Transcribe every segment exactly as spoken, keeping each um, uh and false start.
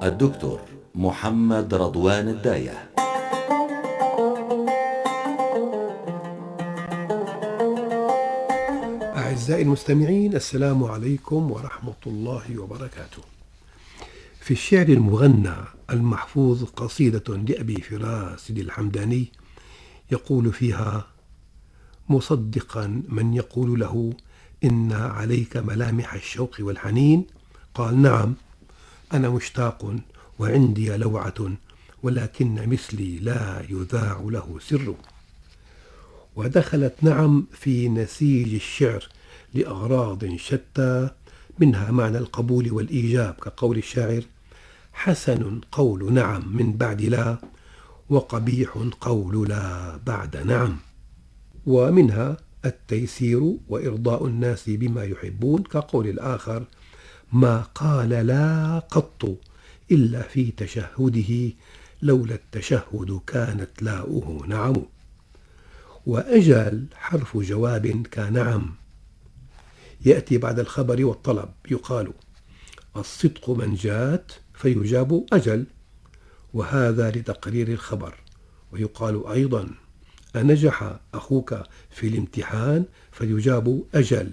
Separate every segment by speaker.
Speaker 1: الدكتور محمد رضوان الداية.
Speaker 2: أعزائي المستمعين، السلام عليكم ورحمة الله وبركاته. في الشعر المغنى المحفوظ قصيدة لأبي فراس الحمداني يقول فيها: مصدقا من يقول له إن عليك ملامح الشوق والحنين، قال: نعم، أنا مشتاق وعندي لوعة، ولكن مثلي لا يذاع له سر. ودخلت نعم في نسيج الشعر لأغراض شتى، منها معنى القبول والإيجاب، كقول الشاعر: حسن قول نعم من بعد لا، وقبيح قول لا بعد نعم. ومنها التيسير وإرضاء الناس بما يحبون، كقول الآخر: ما قال لا قط إلا في تشهده، لولا التشهد كانت لاؤه نعم. وأجل حرف جواب كنعم، يأتي بعد الخبر والطلب، يقال: الصدق من جات فيجاب أجل، وهذا لتقرير الخبر. ويقال أيضا: أنجح أخوك في الامتحان فيجاب أجل.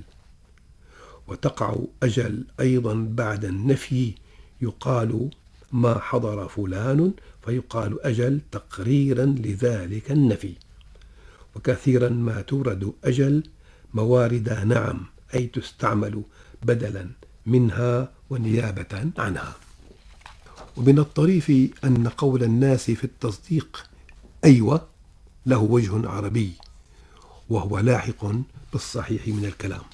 Speaker 2: وتقع أجل أيضا بعد النفي، يقال: ما حضر فلان، فيقال أجل تقريرا لذلك النفي. وكثيرا ما تورد أجل موارد نعم، أي تستعمل بدلا منها ونيابة عنها. ومن الطريف أن قول الناس في التصديق أيوة له وجه عربي، وهو لاحق بالصحيح من الكلام.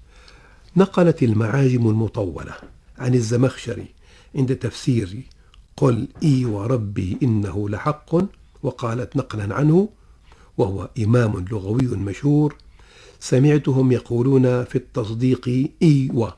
Speaker 2: نقلت المعاجم المطولة عن الزمخشري عند تفسير قل إي وربي إنه لحق، وقالت نقلا عنه، وهو إمام لغوي مشهور: سمعتهم يقولون في التصديق إيوة،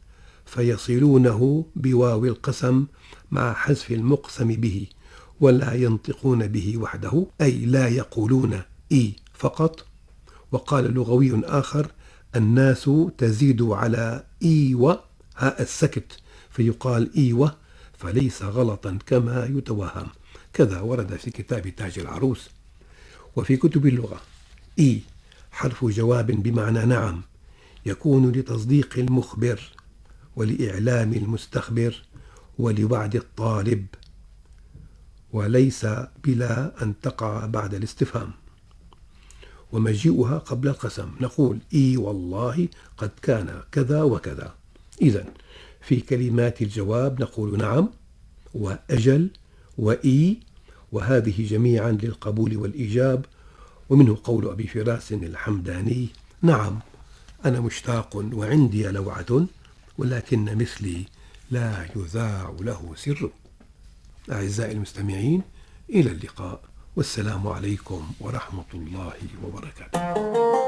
Speaker 2: فيصلونه بواو القسم مع حذف المقسم به، ولا ينطقون به وحده، أي لا يقولون إي فقط. وقال لغوي آخر: الناس تزيد على إيوة هاء السكت، فيقال إيوة، فليس غلطا كما يتوهم. كذا ورد في كتاب تاج العروس. وفي كتب اللغة: إي حرف جواب بمعنى نعم، يكون لتصديق المخبر، ولإعلام المستخبر، ولوعد الطالب، وليس بلا أن تقع بعد الاستفهام. ومجيئها قبل القسم، نقول: إي والله قد كان كذا وكذا. إذن في كلمات الجواب نقول نعم وأجل وإي، وهذه جميعا للقبول والإيجاب. ومنه قول أبي فراس الحمداني: نعم، أنا مشتاق وعندي لوعة، ولكن مثلي لا يذاع له سر. أعزائي المستمعين، إلى اللقاء، والسلام عليكم ورحمة الله وبركاته.